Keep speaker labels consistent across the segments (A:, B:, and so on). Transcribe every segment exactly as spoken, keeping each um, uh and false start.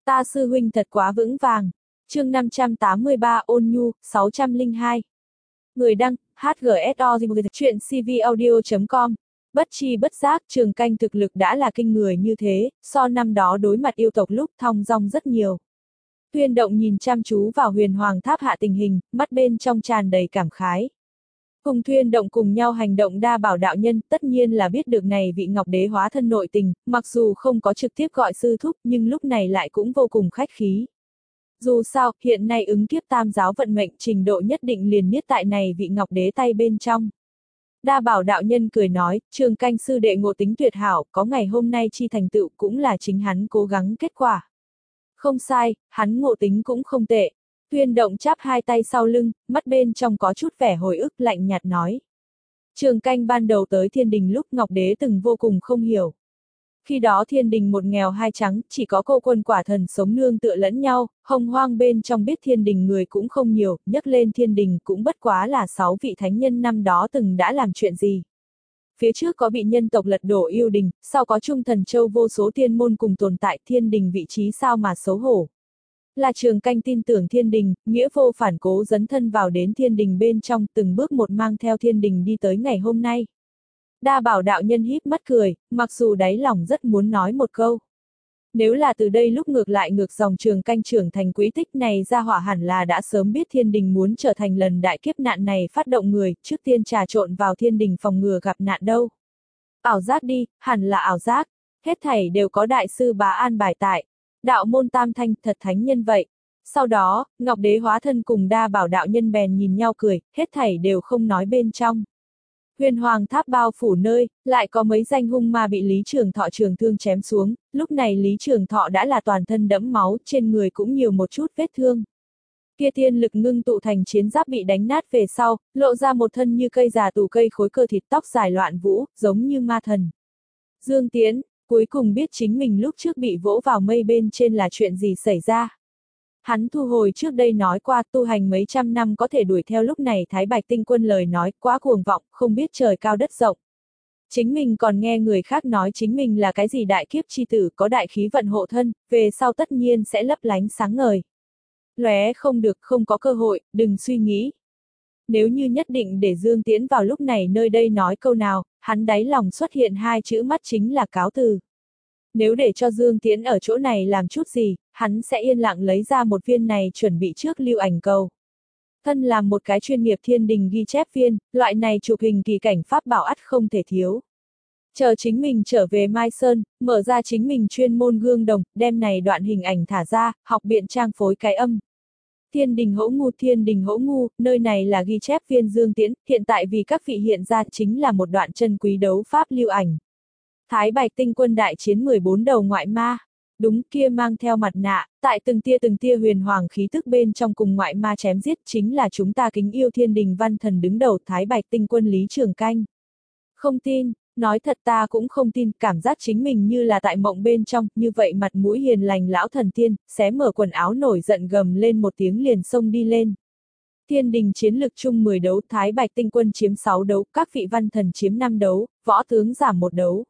A: Ta sư huynh thật quá vững vàng. Chương năm trăm tám mươi ba Ôn Nhu, sáu trăm lẻ hai. Người đăng, hát giê ét o chuyện cvaudio chấm com. Bất chi bất giác, Trường Canh thực lực đã là kinh người như thế, so năm đó đối mặt yêu tộc lúc thong dong rất nhiều. Tuyên Động nhìn chăm chú vào Huyền Hoàng Tháp hạ tình hình, mắt bên trong tràn đầy cảm khái. Cùng Tuyên Động cùng nhau hành động Đa Bảo đạo nhân, tất nhiên là biết được này vị Ngọc Đế hóa thân nội tình, mặc dù không có trực tiếp gọi sư thúc, nhưng lúc này lại cũng vô cùng khách khí. Dù sao, hiện nay ứng kiếp tam giáo vận mệnh trình độ nhất định liền niết tại này vị Ngọc Đế tay bên trong. Đa Bảo đạo nhân cười nói, Trường Canh sư đệ ngộ tính tuyệt hảo, có ngày hôm nay chi thành tựu cũng là chính hắn cố gắng kết quả. Không sai, hắn ngộ tính cũng không tệ. Tuyên Động chắp hai tay sau lưng, mắt bên trong có chút vẻ hồi ức lạnh nhạt nói. Trường Canh ban đầu tới thiên đình lúc Ngọc Đế từng vô cùng không hiểu. Khi đó thiên đình một nghèo hai trắng, chỉ có cô quân quả thần sống nương tựa lẫn nhau, hồng hoang bên trong biết thiên đình người cũng không nhiều, nhắc lên thiên đình cũng bất quá là sáu vị thánh nhân năm đó từng đã làm chuyện gì. Phía trước có bị nhân tộc lật đổ yêu đình, sau có Trung Thần Châu vô số tiên môn cùng tồn tại thiên đình vị trí sao mà xấu hổ. Là Trường Canh tin tưởng thiên đình, nghĩa vô phản cố dấn thân vào đến thiên đình bên trong từng bước một mang theo thiên đình đi tới ngày hôm nay. Đa Bảo đạo nhân híp mắt cười, mặc dù đáy lòng rất muốn nói một câu. Nếu là từ đây lúc ngược lại ngược dòng Trường Canh trưởng thành quý tích này ra hỏa hẳn là đã sớm biết thiên đình muốn trở thành lần đại kiếp nạn này phát động người, trước tiên trà trộn vào thiên đình phòng ngừa gặp nạn đâu. Ảo giác đi, hẳn là ảo giác, hết thảy đều có đại sư bá an bài tại. Đạo môn tam thanh thật thánh nhân vậy. Sau đó, Ngọc Đế hóa thân cùng Đa Bảo đạo nhân bèn nhìn nhau cười, hết thảy đều không nói bên trong. Huyền Hoàng Tháp bao phủ nơi, lại có mấy danh hung ma bị Lý Trường Thọ trường thương chém xuống, lúc này Lý Trường Thọ đã là toàn thân đẫm máu, trên người cũng nhiều một chút vết thương. Kia tiên lực ngưng tụ thành chiến giáp bị đánh nát về sau, lộ ra một thân như cây già tù cây khối cơ thịt tóc dài loạn vũ, giống như ma thần. Dương Tiễn, cuối cùng biết chính mình lúc trước bị vỗ vào mây bên trên là chuyện gì xảy ra. Hắn thu hồi trước đây nói qua tu hành mấy trăm năm có thể đuổi theo lúc này Thái Bạch Tinh Quân lời nói quá cuồng vọng, không biết trời cao đất rộng. Chính mình còn nghe người khác nói chính mình là cái gì đại kiếp chi tử có đại khí vận hộ thân, về sau tất nhiên sẽ lấp lánh sáng ngời. Lóe không được, không có cơ hội, đừng suy nghĩ. Nếu như nhất định để Dương Tiễn vào lúc này nơi đây nói câu nào, hắn đáy lòng xuất hiện hai chữ mắt chính là cáo từ. Nếu để cho Dương Tiễn ở chỗ này làm chút gì, hắn sẽ yên lặng lấy ra một viên này chuẩn bị trước lưu ảnh cầu. Thân làm một cái chuyên nghiệp thiên đình ghi chép viên, loại này chụp hình kỳ cảnh pháp bảo ắt không thể thiếu. Chờ chính mình trở về Mai Sơn, mở ra chính mình chuyên môn gương đồng, đem này đoạn hình ảnh thả ra, học biện trang phối cái âm. Thiên đình hỗ ngu thiên đình hỗ ngu, nơi này là ghi chép viên Dương Tiễn, hiện tại vì các vị hiện ra chính là một đoạn chân quý đấu pháp lưu ảnh. Thái Bạch Tinh Quân đại chiến mười bốn đầu ngoại ma. Đúng kia mang theo mặt nạ, tại từng tia từng tia huyền hoàng khí tức bên trong cùng ngoại ma chém giết chính là chúng ta kính yêu thiên đình văn thần đứng đầu Thái Bạch Tinh Quân Lý Trường Canh. Không tin, nói thật ta cũng không tin, cảm giác chính mình như là tại mộng bên trong, như vậy mặt mũi hiền lành lão thần tiên, xé mở quần áo nổi giận gầm lên một tiếng liền xông đi lên. Thiên đình chiến lực chung mười đấu, Thái Bạch Tinh Quân chiếm sáu đấu, các vị văn thần chiếm năm đấu, võ tướng giảm một đấu.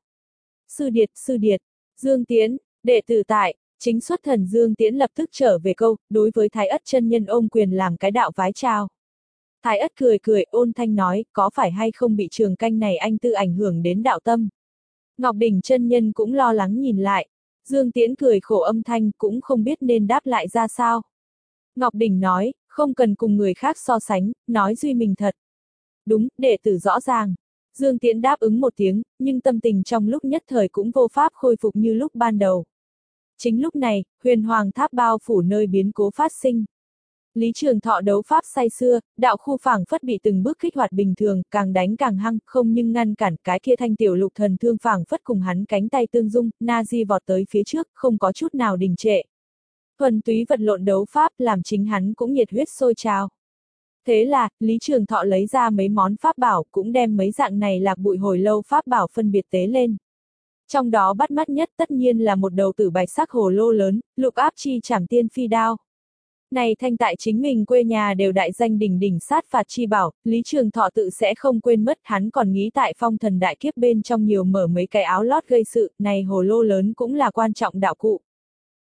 A: Sư điệt, sư điệt, Dương Tiễn, đệ tử tại, chính xuất thần Dương Tiễn lập tức trở về câu, đối với Thái Ất chân nhân ôm quyền làm cái đạo vái chào. Thái Ất cười cười ôn thanh nói, có phải hay không bị Trường Canh này anh tư ảnh hưởng đến đạo tâm. Ngọc Đỉnh chân nhân cũng lo lắng nhìn lại, Dương Tiễn cười khổ âm thanh cũng không biết nên đáp lại ra sao. Ngọc Đỉnh nói, không cần cùng người khác so sánh, nói duy mình thật. Đúng, đệ tử rõ ràng. Dương Tiễn đáp ứng một tiếng, nhưng tâm tình trong lúc nhất thời cũng vô pháp khôi phục như lúc ban đầu. Chính lúc này, Huyền Hoàng Tháp bao phủ nơi biến cố phát sinh. Lý Trường Thọ đấu pháp say xưa, đạo khu phảng phất bị từng bước kích hoạt bình thường, càng đánh càng hăng, không nhưng ngăn cản cái kia thanh tiểu lục thần thương phảng phất cùng hắn cánh tay tương dung, na di vọt tới phía trước, không có chút nào đình trệ. Thuần túy vật lộn đấu pháp làm chính hắn cũng nhiệt huyết sôi trào. Thế là, Lý Trường Thọ lấy ra mấy món pháp bảo, cũng đem mấy dạng này lạc bụi hồi lâu pháp bảo phân biệt tế lên. Trong đó bắt mắt nhất tất nhiên là một đầu tử bạch sắc hồ lô lớn, lục áp chi trảm tiên phi đao. Này thanh tại chính mình quê nhà đều đại danh đỉnh đỉnh sát phạt chi bảo, Lý Trường Thọ tự sẽ không quên mất, hắn còn nghĩ tại phong thần đại kiếp bên trong nhiều mở mấy cái áo lót gây sự, này hồ lô lớn cũng là quan trọng đạo cụ.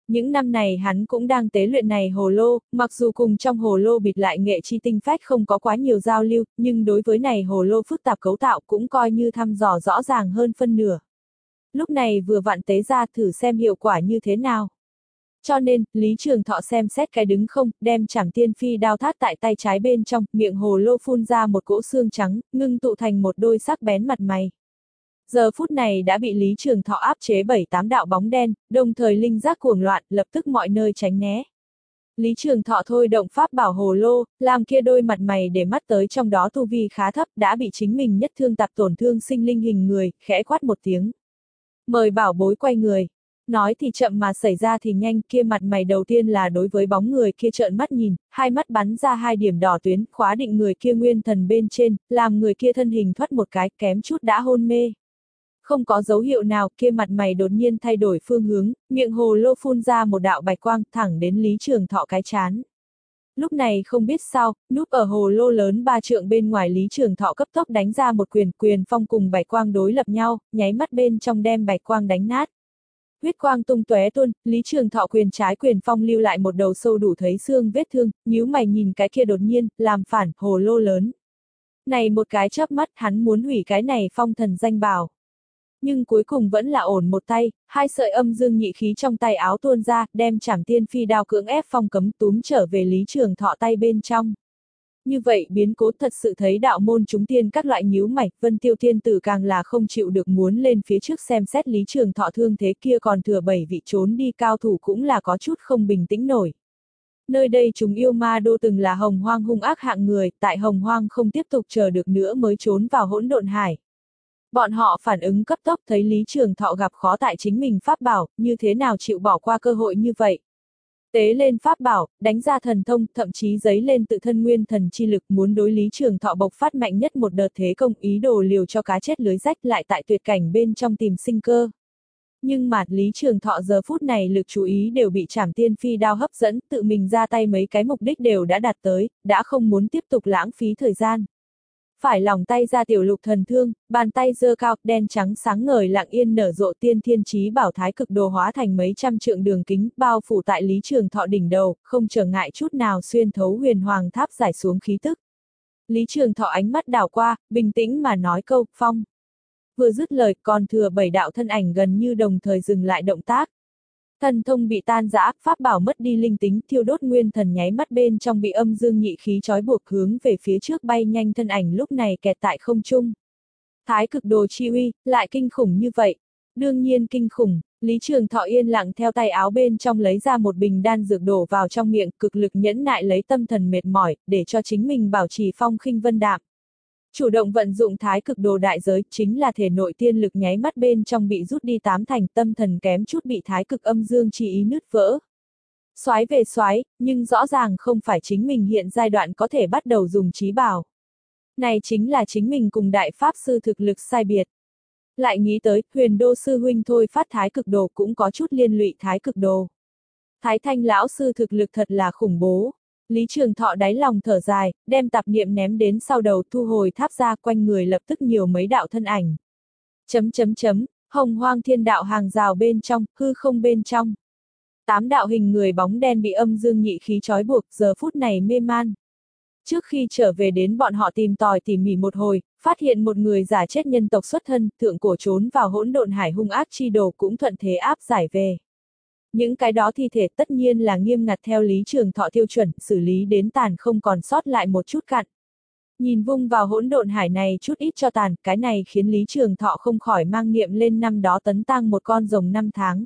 A: Những năm này hắn cũng đang tế luyện này hồ lô, mặc dù cùng trong hồ lô bịt lại nghệ chi tinh phách không có quá nhiều giao lưu, nhưng đối với này hồ lô phức tạp cấu tạo cũng coi như thăm dò rõ ràng hơn phân nửa. Lúc này vừa vặn tế ra thử xem hiệu quả như thế nào. Cho nên, Lý Trường Thọ xem xét cái đứng không, đem Trảm Tiên Phi đao thắt tại tay trái bên trong, miệng hồ lô phun ra một cỗ xương trắng, ngưng tụ thành một đôi sắc bén mặt mày. Giờ phút này đã bị Lý Trường Thọ áp chế bảy tám đạo bóng đen, đồng thời linh giác cuồng loạn, lập tức mọi nơi tránh né. Lý Trường Thọ thôi động pháp bảo hồ lô, làm kia đôi mặt mày để mắt tới trong đó tu vi khá thấp, đã bị chính mình nhất thương tạp tổn thương sinh linh hình người, khẽ quát một tiếng. Mời bảo bối quay người. Nói thì chậm mà xảy ra thì nhanh, kia mặt mày đầu tiên là đối với bóng người kia trợn mắt nhìn, hai mắt bắn ra hai điểm đỏ tuyến, khóa định người kia nguyên thần bên trên, làm người kia thân hình thoát một cái, kém chút đã hôn mê. Không có dấu hiệu nào, kia mặt mày đột nhiên thay đổi phương hướng, miệng hồ lô phun ra một đạo bạch quang, thẳng đến Lý Trường Thọ cái chán. Lúc này không biết sao, núp ở hồ lô lớn ba trượng bên ngoài Lý Trường Thọ cấp tốc đánh ra một quyền, quyền phong cùng bạch quang đối lập nhau, nháy mắt bên trong đem bạch quang đánh nát. Huyết quang tung tóe tuôn, Lý Trường Thọ quyền trái quyền phong lưu lại một đầu sâu đủ thấy xương vết thương, nhíu mày nhìn cái kia đột nhiên, làm phản, hồ lô lớn. Này một cái chớp mắt hắn muốn hủy cái này phong thần danh bào. Nhưng cuối cùng vẫn là ổn một tay, hai sợi âm dương nhị khí trong tay áo tuôn ra, đem Trảm Tiên Phi đao cưỡng ép phong cấm túm trở về Lý Trường Thọ tay bên trong. Như vậy biến cố thật sự thấy đạo môn chúng tiên các loại nhíu mày, Vân Tiêu Thiên Tử càng là không chịu được muốn lên phía trước xem xét Lý Trường Thọ thương thế kia, còn thừa bảy vị trốn đi cao thủ cũng là có chút không bình tĩnh nổi. Nơi đây chúng yêu ma đô từng là hồng hoang hung ác hạng người, tại hồng hoang không tiếp tục chờ được nữa mới trốn vào hỗn độn hải. Bọn họ phản ứng cấp tốc thấy Lý Trường Thọ gặp khó tại chính mình pháp bảo, như thế nào chịu bỏ qua cơ hội như vậy. Tế lên pháp bảo, đánh ra thần thông, thậm chí giấy lên tự thân nguyên thần chi lực muốn đối Lý Trường Thọ bộc phát mạnh nhất một đợt thế công, ý đồ liều cho cá chết lưới rách, lại tại tuyệt cảnh bên trong tìm sinh cơ. Nhưng mà Lý Trường Thọ giờ phút này lực chú ý đều bị Trảm Tiên Phi đao hấp dẫn, tự mình ra tay mấy cái mục đích đều đã đạt tới, đã không muốn tiếp tục lãng phí thời gian. Phải lòng tay ra tiểu lục thần thương, bàn tay giơ cao, đen trắng sáng ngời lặng yên nở rộ tiên thiên chí bảo thái cực đồ hóa thành mấy trăm trượng đường kính, bao phủ tại Lý Trường Thọ đỉnh đầu, không trở ngại chút nào xuyên thấu huyền hoàng tháp giải xuống khí tức. Lý Trường Thọ ánh mắt đảo qua, bình tĩnh mà nói câu, phong. Vừa dứt lời, còn thừa bảy đạo thân ảnh gần như đồng thời dừng lại động tác. Thần thông bị tan rã, pháp bảo mất đi linh tính, thiêu đốt nguyên thần nháy mắt bên trong bị âm dương nhị khí trói buộc hướng về phía trước bay nhanh, thân ảnh lúc này kẹt tại không trung. Thái cực đồ chi uy, lại kinh khủng như vậy. Đương nhiên kinh khủng, Lý Trường Thọ yên lặng theo tay áo bên trong lấy ra một bình đan dược đổ vào trong miệng, cực lực nhẫn nại lấy tâm thần mệt mỏi, để cho chính mình bảo trì phong khinh vân đạm. Chủ động vận dụng thái cực đồ đại giới, chính là thể nội tiên lực nháy mắt bên trong bị rút đi tám thành, tâm thần kém chút bị thái cực âm dương chi ý nứt vỡ. Soái về soái, nhưng rõ ràng không phải chính mình hiện giai đoạn có thể bắt đầu dùng trí bảo. Này chính là chính mình cùng đại pháp sư thực lực sai biệt. Lại nghĩ tới, huyền đô sư huynh thôi phát thái cực đồ cũng có chút liên lụy thái cực đồ. Thái thanh lão sư thực lực thật là khủng bố. Lý Trường Thọ đáy lòng thở dài, đem tạp niệm ném đến sau đầu, thu hồi tháp ra, quanh người lập tức nhiều mấy đạo thân ảnh. Chấm chấm chấm, hồng hoang thiên đạo hàng rào bên trong, hư không bên trong. Tám đạo hình người bóng đen bị âm dương nhị khí trói buộc, giờ phút này mê man. Trước khi trở về đến bọn họ tìm tòi tỉ mỉ một hồi, phát hiện một người giả chết nhân tộc xuất thân, thượng cổ trốn vào hỗn độn hải hung ác chi đồ cũng thuận thế áp giải về. Những cái đó thi thể tất nhiên là nghiêm ngặt theo Lý Trường Thọ tiêu chuẩn, xử lý đến tàn không còn sót lại một chút cặn. Nhìn vung vào hỗn độn hải này chút ít cho tàn, cái này khiến Lý Trường Thọ không khỏi mang niệm lên năm đó tấn tang một con rồng năm tháng.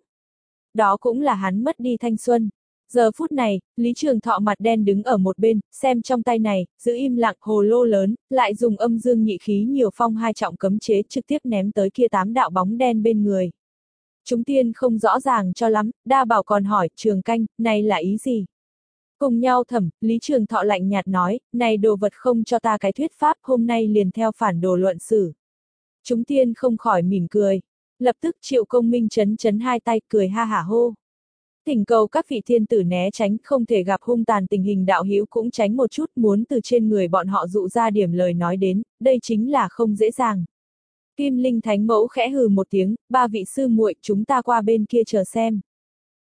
A: Đó cũng là hắn mất đi thanh xuân. Giờ phút này, Lý Trường Thọ mặt đen đứng ở một bên, xem trong tay này, giữ im lặng hồ lô lớn, lại dùng âm dương nhị khí nhiều phong hai trọng cấm chế trực tiếp ném tới kia tám đạo bóng đen bên người. Chúng tiên không rõ ràng cho lắm, đa bảo còn hỏi, Trường Canh, này là ý gì? Cùng nhau thẩm, Lý Trường Thọ lạnh nhạt nói, này đồ vật không cho ta cái thuyết pháp, hôm nay liền theo phản đồ luận xử. Chúng tiên không khỏi mỉm cười. Lập tức Triệu Công Minh chấn chấn hai tay, cười ha hả hô. Thỉnh cầu các vị thiên tử né tránh, không thể gặp hung tàn tình hình đạo hữu cũng tránh một chút, muốn từ trên người bọn họ dụ ra điểm lời nói đến, đây chính là không dễ dàng. Kim Linh Thánh Mẫu khẽ hừ một tiếng, ba vị sư muội, chúng ta qua bên kia chờ xem.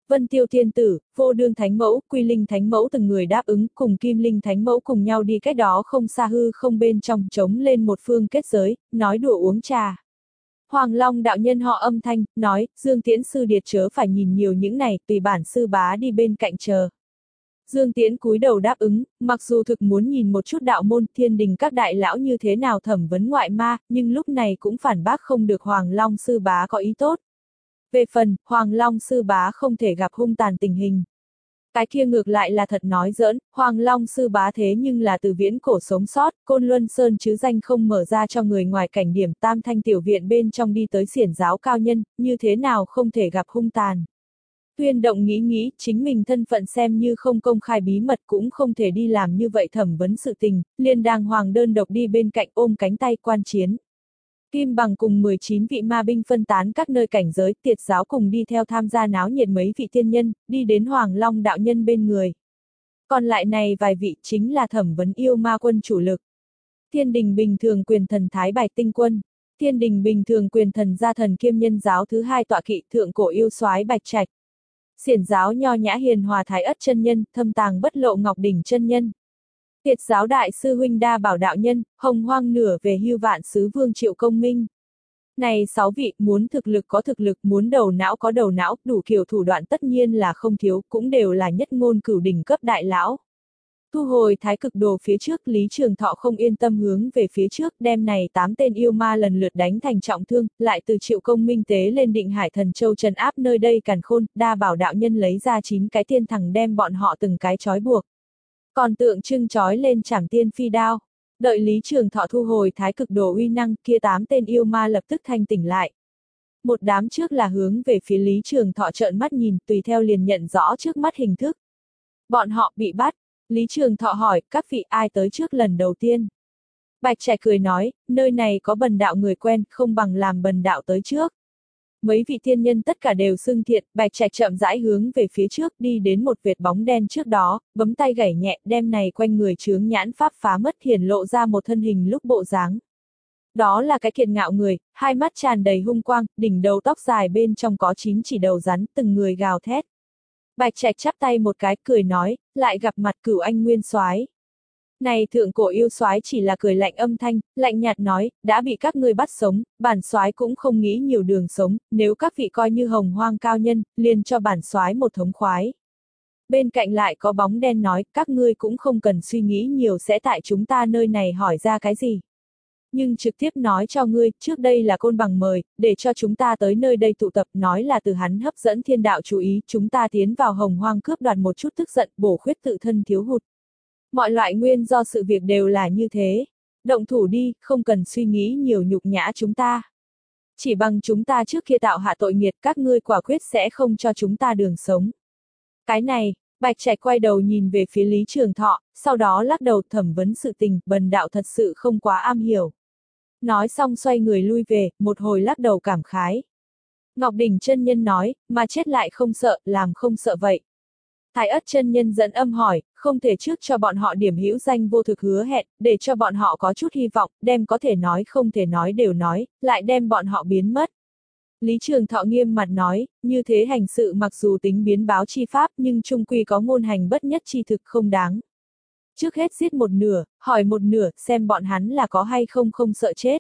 A: Vân Tiêu Thiên Tử, Vô Đương Thánh Mẫu, Quy Linh Thánh Mẫu từng người đáp ứng cùng Kim Linh Thánh Mẫu cùng nhau đi cách đó không xa hư không bên trong trống lên một phương kết giới, nói đùa uống trà. Hoàng Long đạo nhân họ âm thanh, nói, Dương Tiễn sư điệt chớ phải nhìn nhiều những này, tùy bản sư bá đi bên cạnh chờ. Dương Tiễn cúi đầu đáp ứng, mặc dù thực muốn nhìn một chút đạo môn thiên đình các đại lão như thế nào thẩm vấn ngoại ma, nhưng lúc này cũng phản bác không được Hoàng Long sư bá có ý tốt. Về phần, Hoàng Long sư bá không thể gặp hung tàn tình hình. Cái kia ngược lại là thật nói giỡn, Hoàng Long sư bá thế nhưng là từ viễn cổ sống sót, Côn Luân Sơn chứ danh không mở ra cho người ngoài cảnh điểm tam thanh tiểu viện bên trong đi tới xiển giáo cao nhân, như thế nào không thể gặp hung tàn. Tuyên Động nghĩ nghĩ, chính mình thân phận xem như không công khai bí mật cũng không thể đi làm như vậy thẩm vấn sự tình, liền đàng hoàng đơn độc đi bên cạnh ôm cánh tay quan chiến. Kim Bằng cùng mười chín vị ma binh phân tán các nơi cảnh giới, tiệt giáo cùng đi theo tham gia náo nhiệt mấy vị tiên nhân, đi đến Hoàng Long đạo nhân bên người. Còn lại này vài vị chính là thẩm vấn yêu ma quân chủ lực. Thiên đình bình thường quyền thần Thái Bạch Tinh Quân, Thiên đình bình thường quyền thần gia thần Kiêm Nhân giáo thứ hai tọa kỵ thượng cổ yêu soái Bạch Trạch. Xiển giáo nho nhã hiền hòa Thái Ất chân nhân, thâm tàng bất lộ Ngọc Đỉnh chân nhân. Tiệt giáo đại sư huynh Đa Bảo đạo nhân, hồng hoang nửa về hưu vạn sứ vương Triệu Công Minh. Này sáu vị, muốn thực lực có thực lực, muốn đầu não có đầu não, đủ kiểu thủ đoạn tất nhiên là không thiếu, cũng đều là nhất ngôn cửu đỉnh cấp đại lão. Thu hồi thái cực đồ phía trước, Lý Trường Thọ không yên tâm hướng về phía trước, đem này tám tên yêu ma lần lượt đánh thành trọng thương, lại từ Triệu Công Minh tế lên Định Hải Thần Châu trấn áp nơi đây càn khôn, Đa Bảo đạo nhân lấy ra chín cái tiên thẳng đem bọn họ từng cái trói buộc. Còn tượng trưng trói lên Trảm Tiên phi đao. Đợi Lý Trường Thọ thu hồi thái cực đồ uy năng, kia tám tên yêu ma lập tức thanh tỉnh lại. Một đám trước là hướng về phía Lý Trường Thọ trợn mắt nhìn, tùy theo liền nhận rõ trước mắt hình thức. Bọn họ bị bắt. Lý Trường Thọ hỏi, các vị ai tới trước lần đầu tiên? Bạch Trạch cười nói, nơi này có bần đạo người quen, không bằng làm bần đạo tới trước. Mấy vị thiên nhân tất cả đều xưng thiện, Bạch Trạch chậm rãi hướng về phía trước đi đến một vệt bóng đen trước đó, bấm tay gảy nhẹ, đem này quanh người chướng nhãn pháp phá mất hiển lộ ra một thân hình lúc bộ dáng. Đó là cái kiệt ngạo người, hai mắt tràn đầy hung quang, đỉnh đầu tóc dài bên trong có chín chỉ đầu rắn, từng người gào thét. Bạch Trạch chắp tay một cái, cười nói, lại gặp mặt Cửu Anh Nguyên soái. Này thượng cổ yêu soái chỉ là cười lạnh âm thanh, lạnh nhạt nói, đã bị các ngươi bắt sống, bản soái cũng không nghĩ nhiều đường sống, nếu các vị coi như hồng hoang cao nhân, liền cho bản soái một thống khoái. Bên cạnh lại có bóng đen nói, các ngươi cũng không cần suy nghĩ nhiều sẽ tại chúng ta nơi này hỏi ra cái gì. Nhưng trực tiếp nói cho ngươi, trước đây là Côn Bằng mời, để cho chúng ta tới nơi đây tụ tập, nói là từ hắn hấp dẫn thiên đạo chú ý, chúng ta tiến vào hồng hoang cướp đoạt một chút tức giận, bổ khuyết tự thân thiếu hụt. Mọi loại nguyên do sự việc đều là như thế. Động thủ đi, không cần suy nghĩ nhiều nhục nhã chúng ta. Chỉ bằng chúng ta trước kia tạo hạ tội nghiệt, các ngươi quả quyết sẽ không cho chúng ta đường sống. Cái này, Bạch Trạch quay đầu nhìn về phía Lý Trường Thọ, sau đó lắc đầu thẩm vấn sự tình, bần đạo thật sự không quá am hiểu. Nói xong xoay người lui về, một hồi lắc đầu cảm khái. Ngọc Đỉnh chân nhân nói, mà chết lại không sợ, làm không sợ vậy. Thái Ất chân nhân dẫn âm hỏi, không thể trước cho bọn họ điểm hữu danh vô thực hứa hẹn, để cho bọn họ có chút hy vọng, đem có thể nói không thể nói đều nói, lại đem bọn họ biến mất. Lý Trường Thọ nghiêm mặt nói, như thế hành sự mặc dù tính biến báo chi pháp nhưng chung quy có ngôn hành bất nhất chi thực không đáng. Trước hết giết một nửa, hỏi một nửa, xem bọn hắn là có hay không không sợ chết.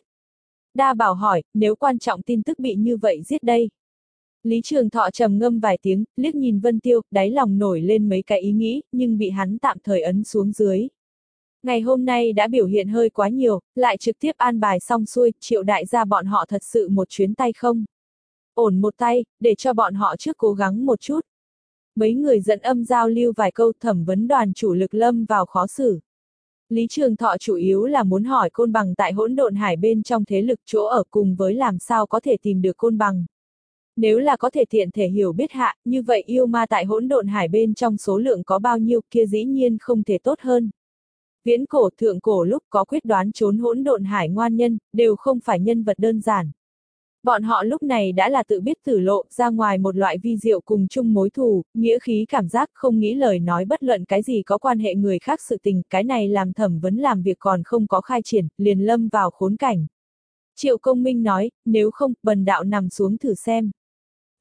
A: Đa Bảo hỏi, nếu quan trọng tin tức bị như vậy giết đây. Lý Trường Thọ trầm ngâm vài tiếng, liếc nhìn Vân Tiêu, đáy lòng nổi lên mấy cái ý nghĩ, nhưng bị hắn tạm thời ấn xuống dưới. Ngày hôm nay đã biểu hiện hơi quá nhiều, lại trực tiếp an bài xong xuôi, Triệu đại gia bọn họ thật sự một chuyến tay không. Ổn một tay, để cho bọn họ trước cố gắng một chút. Mấy người dẫn âm giao lưu vài câu, thẩm vấn đoàn chủ lực lâm vào khó xử. Lý Trường Thọ chủ yếu là muốn hỏi Côn Bằng tại hỗn độn hải bên trong thế lực chỗ ở cùng với làm sao có thể tìm được Côn Bằng. Nếu là có thể tiện thể hiểu biết hạ, như vậy yêu ma tại hỗn độn hải bên trong số lượng có bao nhiêu kia dĩ nhiên không thể tốt hơn. Viễn cổ thượng cổ lúc có quyết đoán trốn hỗn độn hải ngoan nhân, đều không phải nhân vật đơn giản. Bọn họ lúc này đã là tự biết tử lộ, ra ngoài một loại vi diệu cùng chung mối thù, nghĩa khí cảm giác không nghĩ lời nói bất luận cái gì có quan hệ người khác sự tình, cái này làm thẩm vấn làm việc còn không có khai triển, liền lâm vào khốn cảnh. Triệu Công Minh nói, nếu không, bần đạo nằm xuống thử xem.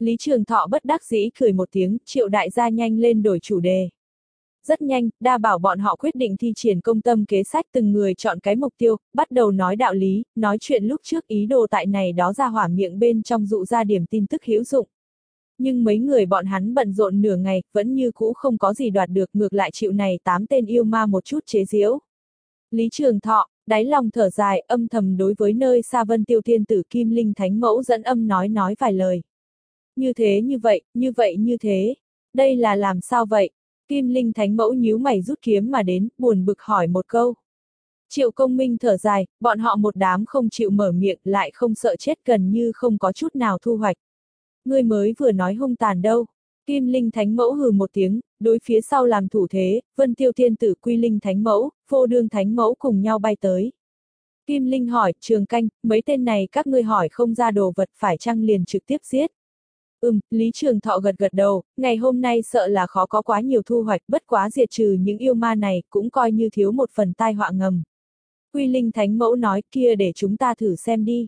A: Lý Trường Thọ bất đắc dĩ cười một tiếng, Triệu đại gia nhanh lên đổi chủ đề. Rất nhanh, đa bảo bọn họ quyết định thi triển công tâm kế sách, từng người chọn cái mục tiêu, bắt đầu nói đạo lý, nói chuyện lúc trước ý đồ tại này đó ra hỏa miệng bên trong dụ ra điểm tin tức hữu dụng. Nhưng mấy người bọn hắn bận rộn nửa ngày, vẫn như cũ không có gì đoạt được, ngược lại chịu này tám tên yêu ma một chút chế giễu. Lý Trường Thọ, đáy lòng thở dài, âm thầm đối với nơi xa Vân Tiêu Thiên Tử Kim Linh Thánh Mẫu dẫn âm nói nói vài lời. Như thế như vậy, như vậy như thế. Đây là làm sao vậy? Kim Linh Thánh Mẫu nhíu mày rút kiếm mà đến, buồn bực hỏi một câu. Triệu Công Minh thở dài, bọn họ một đám không chịu mở miệng, lại không sợ chết, gần như không có chút nào thu hoạch. Ngươi mới vừa nói hung tàn đâu. Kim Linh Thánh Mẫu hừ một tiếng, đối phía sau làm thủ thế, Vân Tiêu Thiên Tử Quy Linh Thánh Mẫu, Vô Đương Thánh Mẫu cùng nhau bay tới. Kim Linh hỏi, Trường Canh, mấy tên này các ngươi hỏi không ra đồ vật phải chăng liền trực tiếp giết? Ừm, Lý Trường Thọ gật gật đầu, ngày hôm nay sợ là khó có quá nhiều thu hoạch, bất quá diệt trừ những yêu ma này cũng coi như thiếu một phần tai họa ngầm. Quy Linh Thánh Mẫu nói, kia để chúng ta thử xem đi.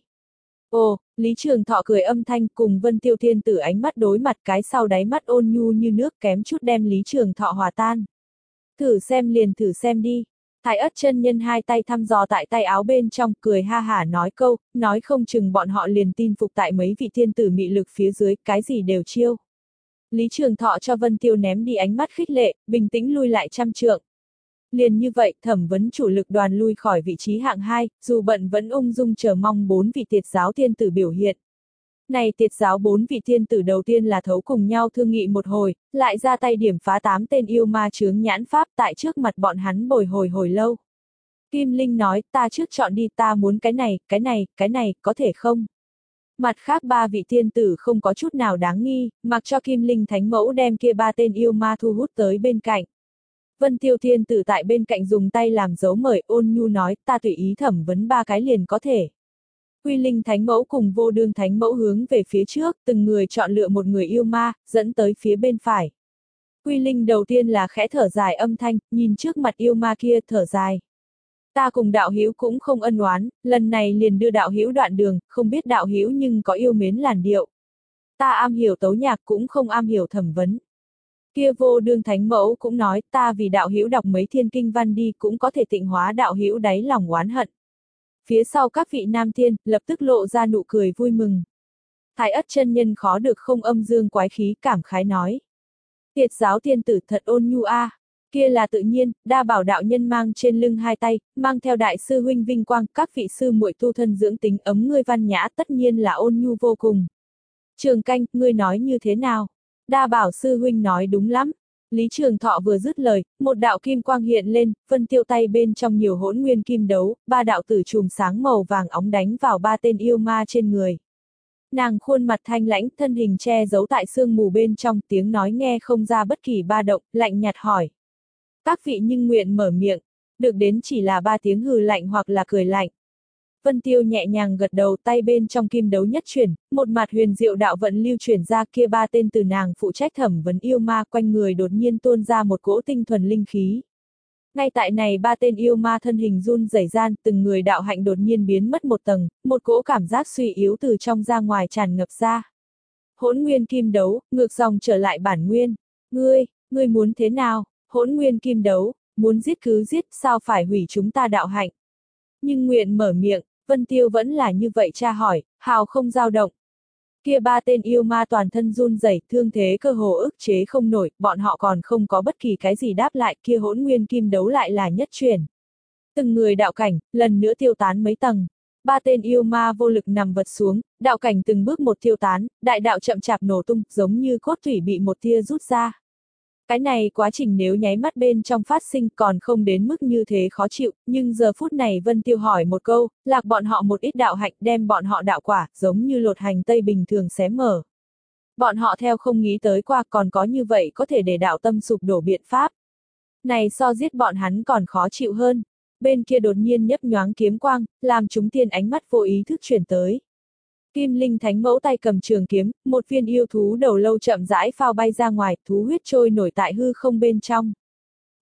A: Ồ, Lý Trường Thọ cười âm thanh, cùng Vân Tiêu Thiên Tử ánh mắt đối mặt, cái sau đáy mắt ôn nhu như nước, kém chút đem Lý Trường Thọ hòa tan. Thử xem liền thử xem đi. Thái Ất chân nhân hai tay thăm dò tại tay áo bên trong, cười ha hả nói câu, nói không chừng bọn họ liền tin phục tại mấy vị thiên tử mị lực phía dưới, cái gì đều chiêu. Lý Trường Thọ cho Vân Tiêu ném đi ánh mắt khích lệ, bình tĩnh lui lại trăm trượng. Liền như vậy, thẩm vấn chủ lực đoàn lui khỏi vị trí hạng hai, dù bận vẫn ung dung chờ mong bốn vị tiệt giáo thiên tử biểu hiện. Này tiệt giáo bốn vị thiên tử đầu tiên là thấu cùng nhau thương nghị một hồi, lại ra tay điểm phá tám tên yêu ma chướng nhãn pháp tại trước mặt bọn hắn bồi hồi hồi lâu. Kim Linh nói, ta trước chọn đi, ta muốn cái này, cái này, cái này, có thể không? Mặt khác ba vị thiên tử không có chút nào đáng nghi, mặc cho Kim Linh Thánh Mẫu đem kia ba tên yêu ma thu hút tới bên cạnh. Vân Tiêu Thiên Tử tại bên cạnh dùng tay làm dấu mời, ôn nhu nói, ta tùy ý thẩm vấn ba cái liền có thể. Quy Linh Thánh Mẫu cùng Vô Đương Thánh Mẫu hướng về phía trước, từng người chọn lựa một người yêu ma, dẫn tới phía bên phải. Quy Linh đầu tiên là khẽ thở dài âm thanh, nhìn trước mặt yêu ma kia thở dài. Ta cùng đạo hữu cũng không ân oán, lần này liền đưa đạo hữu đoạn đường, không biết đạo hữu nhưng có yêu mến làn điệu. Ta am hiểu tấu nhạc cũng không am hiểu thẩm vấn. Kia Vô Đương Thánh Mẫu cũng nói, ta vì đạo hữu đọc mấy thiên kinh văn đi cũng có thể tịnh hóa đạo hữu đáy lòng oán hận. Phía sau các vị nam thiên, lập tức lộ ra nụ cười vui mừng. Thái Ất chân nhân khó được không âm dương quái khí, cảm khái nói. Tiệt giáo tiên tử thật ôn nhu a. Kia là tự nhiên, đa bảo đạo nhân mang trên lưng hai tay, mang theo đại sư huynh vinh quang, các vị sư muội tu thân dưỡng tính ấm ngươi văn nhã tất nhiên là ôn nhu vô cùng. Trường Canh, ngươi nói như thế nào? Đa bảo sư huynh nói đúng lắm. Lý Trường Thọ vừa dứt lời, một đạo kim quang hiện lên, Vân Tiêu tay bên trong nhiều hỗn nguyên kim đấu, ba đạo tử chùm sáng màu vàng óng đánh vào ba tên yêu ma trên người. Nàng khuôn mặt thanh lãnh, thân hình che giấu tại sương mù bên trong, tiếng nói nghe không ra bất kỳ ba động, lạnh nhạt hỏi. Các vị nhưng nguyện mở miệng, được đến chỉ là ba tiếng hừ lạnh hoặc là cười lạnh. Vân Tiêu nhẹ nhàng gật đầu, tay bên trong kim đấu nhất chuyển, một mặt huyền diệu đạo vận lưu chuyển ra, kia ba tên từ nàng phụ trách thẩm vấn yêu ma, quanh người đột nhiên tuôn ra một cỗ tinh thuần linh khí. Ngay tại này ba tên yêu ma thân hình run rẩy gian, từng người đạo hạnh đột nhiên biến mất một tầng, một cỗ cảm giác suy yếu từ trong ra ngoài tràn ngập ra. Hỗn nguyên kim đấu, ngược dòng trở lại bản nguyên. Ngươi, ngươi muốn thế nào? Hỗn nguyên kim đấu, muốn giết cứ giết, sao phải hủy chúng ta đạo hạnh? Nhưng nguyện mở miệng, Vân Tiêu vẫn là như vậy tra hỏi, hào không dao động. Kia ba tên yêu ma toàn thân run rẩy, thương thế cơ hồ ức chế không nổi, bọn họ còn không có bất kỳ cái gì đáp lại, kia hỗn nguyên kim đấu lại là nhất truyền. Từng người đạo cảnh, lần nữa tiêu tán mấy tầng. Ba tên yêu ma vô lực nằm vật xuống, đạo cảnh từng bước một tiêu tán, đại đạo chậm chạp nổ tung, giống như cốt thủy bị một tia rút ra. Cái này quá trình nếu nháy mắt bên trong phát sinh còn không đến mức như thế khó chịu, nhưng giờ phút này Vân Tiêu hỏi một câu, lạc bọn họ một ít đạo hạnh đem bọn họ đạo quả, giống như lột hành tây bình thường xé mở. Bọn họ theo không nghĩ tới qua còn có như vậy có thể để đạo tâm sụp đổ biện pháp. Này so giết bọn hắn còn khó chịu hơn. Bên kia đột nhiên nhấp nhoáng kiếm quang, làm chúng tiên ánh mắt vô ý thức chuyển tới. Kim Linh Thánh Mẫu tay cầm trường kiếm, một viên yêu thú đầu lâu chậm rãi phao bay ra ngoài, thú huyết trôi nổi tại hư không bên trong.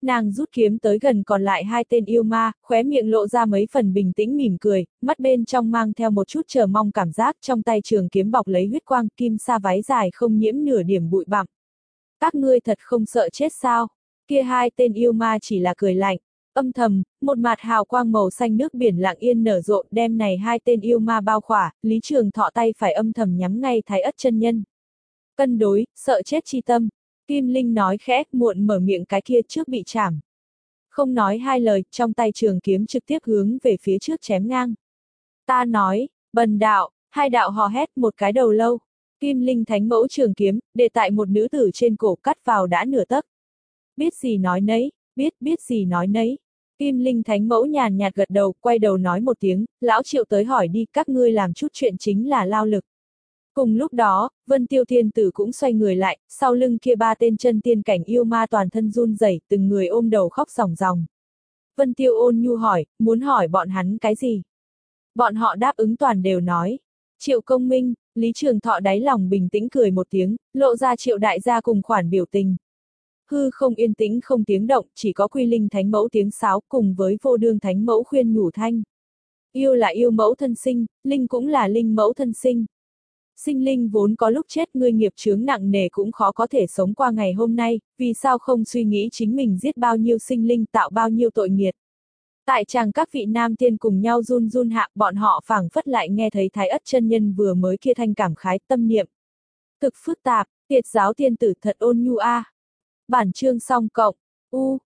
A: Nàng rút kiếm tới gần còn lại hai tên yêu ma, khóe miệng lộ ra mấy phần bình tĩnh mỉm cười, mắt bên trong mang theo một chút chờ mong cảm giác, trong tay trường kiếm bọc lấy huyết quang, kim sa váy dài không nhiễm nửa điểm bụi bặm. Các ngươi thật không sợ chết sao? Kia hai tên yêu ma chỉ là cười lạnh. Âm thầm, một mạt hào quang màu xanh nước biển lặng yên nở rộ, đem này hai tên yêu ma bao khỏa, Lý Trường Thọ tay phải âm thầm nhắm ngay Thái Ất chân nhân. Cân đối, sợ chết chi tâm. Kim Linh nói khẽ, muộn mở miệng cái kia trước bị chảm. Không nói hai lời, trong tay trường kiếm trực tiếp hướng về phía trước chém ngang. Ta nói, bần đạo, hai đạo hò hét một cái đầu lâu. Kim Linh thánh mẫu trường kiếm, để tại một nữ tử trên cổ cắt vào đã nửa tấc. Biết gì nói nấy, biết, biết gì nói nấy. Kim Linh thánh mẫu nhàn nhạt gật đầu, quay đầu nói một tiếng, lão Triệu tới hỏi đi, các ngươi làm chút chuyện chính là lao lực. Cùng lúc đó, Vân Tiêu Thiên Tử cũng xoay người lại, sau lưng kia ba tên chân tiên cảnh yêu ma toàn thân run rẩy, từng người ôm đầu khóc ròng ròng. Vân Tiêu ôn nhu hỏi, muốn hỏi bọn hắn cái gì? Bọn họ đáp ứng toàn đều nói. Triệu Công Minh, Lý Trường Thọ đáy lòng bình tĩnh cười một tiếng, lộ ra Triệu đại gia cùng khoản biểu tình. Hư không yên tĩnh không tiếng động, chỉ có Quy Linh thánh mẫu tiếng sáo cùng với Vô Đương thánh mẫu khuyên nhủ thanh. Yêu là yêu mẫu thân sinh, linh cũng là linh mẫu thân sinh. Sinh linh vốn có lúc chết, ngươi nghiệp chướng nặng nề cũng khó có thể sống qua ngày hôm nay, vì sao không suy nghĩ chính mình giết bao nhiêu sinh linh, tạo bao nhiêu tội nghiệt. Tại chàng các vị nam tiên cùng nhau run run hạ, bọn họ phảng phất lại nghe thấy Thái Ất chân nhân vừa mới kia thanh cảm khái tâm niệm. Thực phức tạp, Tiệt giáo tiên tử thật ôn nhu a. À. Bản chương xong cộng, u.